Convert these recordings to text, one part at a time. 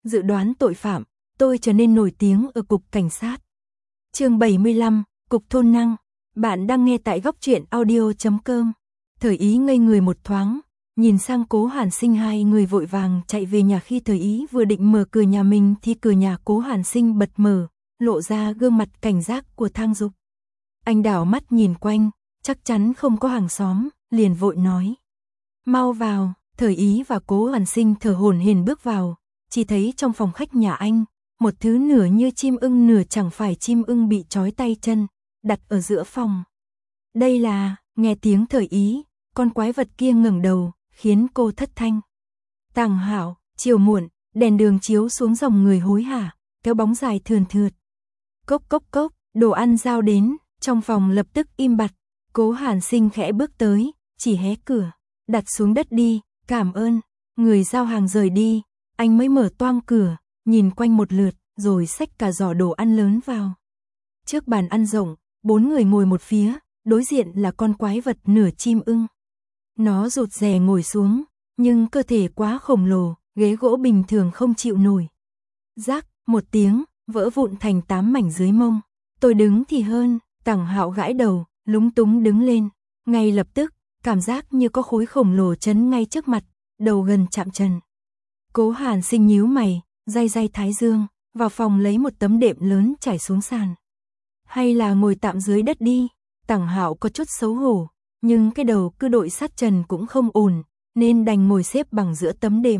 dự đoán tội phạm, tôi trở nên nổi tiếng ở cục cảnh sát. Chương 75, Cục Thôn Năng. Bạn đang nghe tại goctruyện.audio.com. Thời Ý ngây người một thoáng, nhìn sang Cố Hàn Sinh, hai người vội vàng chạy về nhà. Khi Thời Ý vừa định mở cửa nhà mình thì cửa nhà Cố Hàn Sinh bật mở, lộ ra gương mặt cảnh giác của Thang Dục. Anh đảo mắt nhìn quanh, chắc chắn không có hàng xóm, liền vội nói: "Mau vào." Thời Ý và Cố Hàn Sinh thở hổn hển bước vào, chỉ thấy trong phòng khách nhà anh, một thứ nửa như chim ưng nửa chẳng phải chim ưng bị trói tay chân, đặt ở giữa phòng. Đây là, nghe tiếng Thời Ý, con quái vật kia ngẩng đầu, khiến cô thất thanh. Tàng Hạo, chiều muộn, đèn đường chiếu xuống dòng người hối hả, kéo bóng dài thườn thượt. Cốc cốc cốc, đồ ăn giao đến, trong phòng lập tức im bặt. Cố Hàn Sinh khẽ bước tới, chỉ hé cửa, đặt xuống đất đi, cảm ơn. Người giao hàng rời đi, anh mới mở toang cửa, nhìn quanh một lượt, rồi xách cả giỏ đồ ăn lớn vào. Trước bàn ăn rộng, 4 người ngồi một phía, đối diện là con quái vật nửa chim ưng. Nó rụt rè ngồi xuống, nhưng cơ thể quá khổng lồ, ghế gỗ bình thường không chịu nổi. Rác, một tiếng, vỡ vụn thành 8 mảnh dưới mông. Tôi đứng thì hơn, Tàng Hạo gãi đầu, lúng túng đứng lên. Ngay lập tức, cảm giác như có khối khổng lồ chấn ngay trước mặt, đầu gần chạm trần. Cố Hàn Sinh nhíu mày, day day thái dương, vào phòng lấy một tấm đệm lớn trải xuống sàn. Hay là ngồi tạm dưới đất đi. Tàng Hạo có chút xấu hổ, nhưng cái đầu cứ đội sát trần cũng không ổn, nên đành ngồi xếp bằng giữa tấm đệm.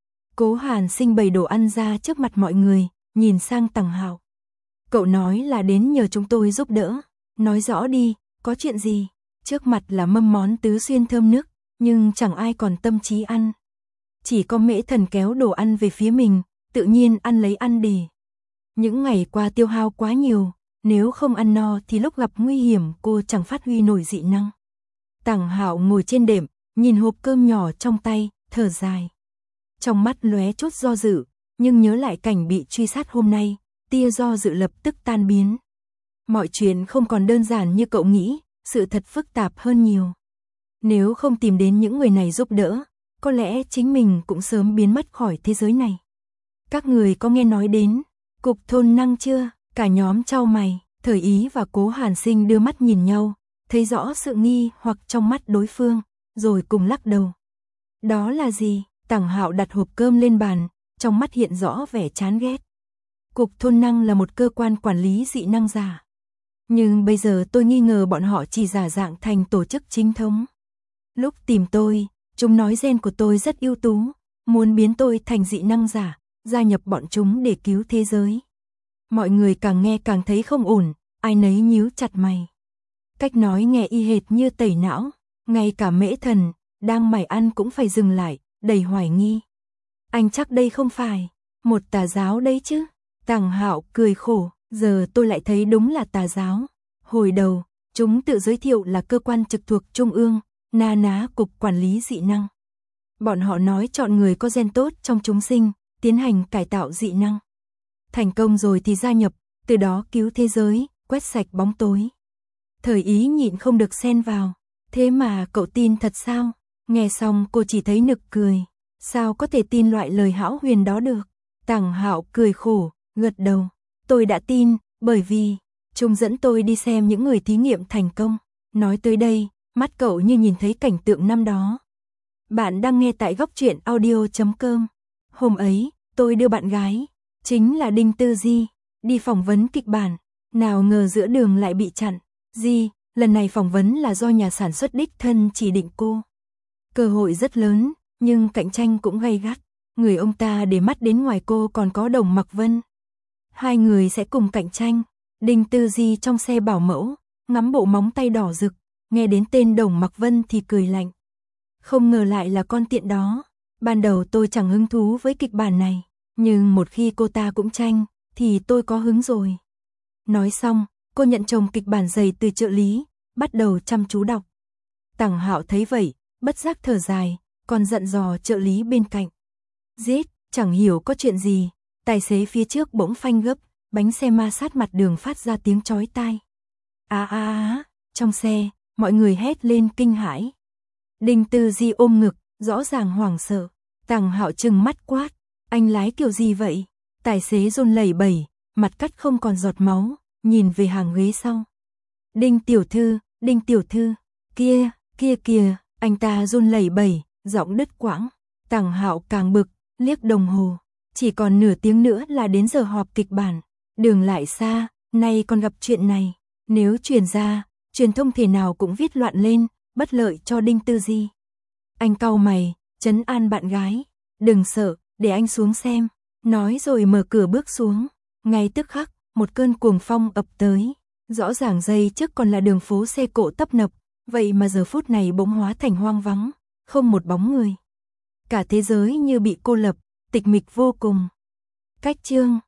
Cố Hàn Sinh bày đồ ăn ra trước mặt mọi người, nhìn sang Tàng Hạo. Cậu nói là đến nhờ chúng tôi giúp đỡ, nói rõ đi, có chuyện gì? Trước mặt là mâm món tứ xuyên thơm nức, nhưng chẳng ai còn tâm trí ăn. Chỉ có Mễ Thần kéo đồ ăn về phía mình, tự nhiên ăn lấy ăn để. Những ngày qua tiêu hao quá nhiều, nếu không ăn no thì lúc gặp nguy hiểm cô chẳng phát huy nổi dị năng. Tàng Hạo ngồi trên đệm, nhìn hộp cơm nhỏ trong tay, thở dài. Trong mắt lóe chút do dự, nhưng nhớ lại cảnh bị truy sát hôm nay, tia do dự lập tức tan biến. Mọi chuyện không còn đơn giản như cậu nghĩ, sự thật phức tạp hơn nhiều. Nếu không tìm đến những người này giúp đỡ, có lẽ chính mình cũng sớm biến mất khỏi thế giới này. Các người có nghe nói đến Cục Thôn Năng chưa? Cả nhóm chau mày, Thời Ý và Cố Hàn Sinh đưa mắt nhìn nhau, thấy rõ sự nghi hoặc trong mắt đối phương, rồi cùng lắc đầu. Đó là gì? Tàng Hạo đặt hộp cơm lên bàn, trong mắt hiện rõ vẻ chán ghét. Cục Thôn Năng là một cơ quan quản lý dị năng giả. Nhưng bây giờ tôi nghi ngờ bọn họ chỉ giả dạng thành tổ chức chính thống. Lúc tìm tôi, chúng nói gen của tôi rất ưu tú, muốn biến tôi thành dị năng giả, gia nhập bọn chúng để cứu thế giới. Mọi người càng nghe càng thấy không ổn, ai nấy nhíu chặt mày. Cách nói nghe y hệt như tẩy não, ngay cả Mễ Thần đang mải ăn cũng phải dừng lại, đầy hoài nghi. Anh chắc đây không phải một tà giáo đấy chứ? Tàng Hạo cười khổ, giờ tôi lại thấy đúng là tà giáo. Hồi đầu, chúng tự giới thiệu là cơ quan trực thuộc Trung ương, na ná cục quản lý dị năng. Bọn họ nói chọn người có gen tốt trong chúng sinh, tiến hành cải tạo dị năng. Thành công rồi thì gia nhập, từ đó cứu thế giới, quét sạch bóng tối. Thời Ý nhịn không được xen vào. Thế mà cậu tin thật sao? Nghe xong cô chỉ thấy nực cười. Sao có thể tin loại lời hão huyền đó được? Tàng Hạo cười khổ, gật đầu. Tôi đã tin, bởi vì chúng dẫn tôi đi xem những người thí nghiệm thành công. Nói tới đây, mắt cậu như nhìn thấy cảnh tượng năm đó. Bạn đang nghe tại goctruyện.audio.com. Hôm ấy, tôi đưa bạn gái, chính là Đinh Tư Di, đi phỏng vấn kịch bản. Nào ngờ giữa đường lại bị chặn. Di, lần này phỏng vấn là do nhà sản xuất đích thân chỉ định cô. Cơ hội rất lớn, nhưng cạnh tranh cũng gay gắt. Người ông ta để mắt đến ngoài cô còn có Đồng Mặc Vân. Hai người sẽ cùng cạnh tranh. Đinh Tư Di trong xe bảo mẫu, ngắm bộ móng tay đỏ rực, nghe đến tên Đồng Mặc Vân thì cười lạnh. Không ngờ lại là con tiện đó. Ban đầu tôi chẳng hứng thú với kịch bản này, nhưng một khi cô ta cũng tranh, thì tôi có hứng rồi. Nói xong, cô nhận chồng kịch bản dày từ trợ lý, bắt đầu chăm chú đọc. Tàng Hạo thấy vậy, bất giác thở dài, còn dặn dò trợ lý bên cạnh. Giết, chẳng hiểu có chuyện gì, tài xế phía trước bỗng phanh gấp, bánh xe ma sát mặt đường phát ra tiếng chói tai. Trong xe, mọi người hét lên kinh hãi. Đinh Tư Di ôm ngực, rõ ràng hoảng sợ. Tàng Hạo trừng mắt quát, Anh lái kiểu gì vậy? Tài xế run lẩy bẩy, mặt cắt không còn giọt máu, nhìn về hàng ghế sau. Đinh tiểu thư, kia, kia kìa, anh ta run lẩy bẩy, giọng đứt quãng. Tằng Hạo càng bực, liếc đồng hồ, chỉ còn nửa tiếng nữa là đến giờ họp kịch bản, đường lại xa, nay còn gặp chuyện này, nếu truyền ra, truyền thông thể nào cũng viết loạn lên, bất lợi cho Đinh Tư Di. Anh cau mày, trấn an bạn gái, đừng sợ, để anh xuống xem, nói rồi mở cửa bước xuống, ngay tức khắc, một cơn cuồng phong ập tới, rõ ràng giây trước còn là đường phố xe cộ tấp nập, vậy mà giờ phút này bỗng hóa thành hoang vắng, không một bóng người. Cả thế giới như bị cô lập, tịch mịch vô cùng. Cách chương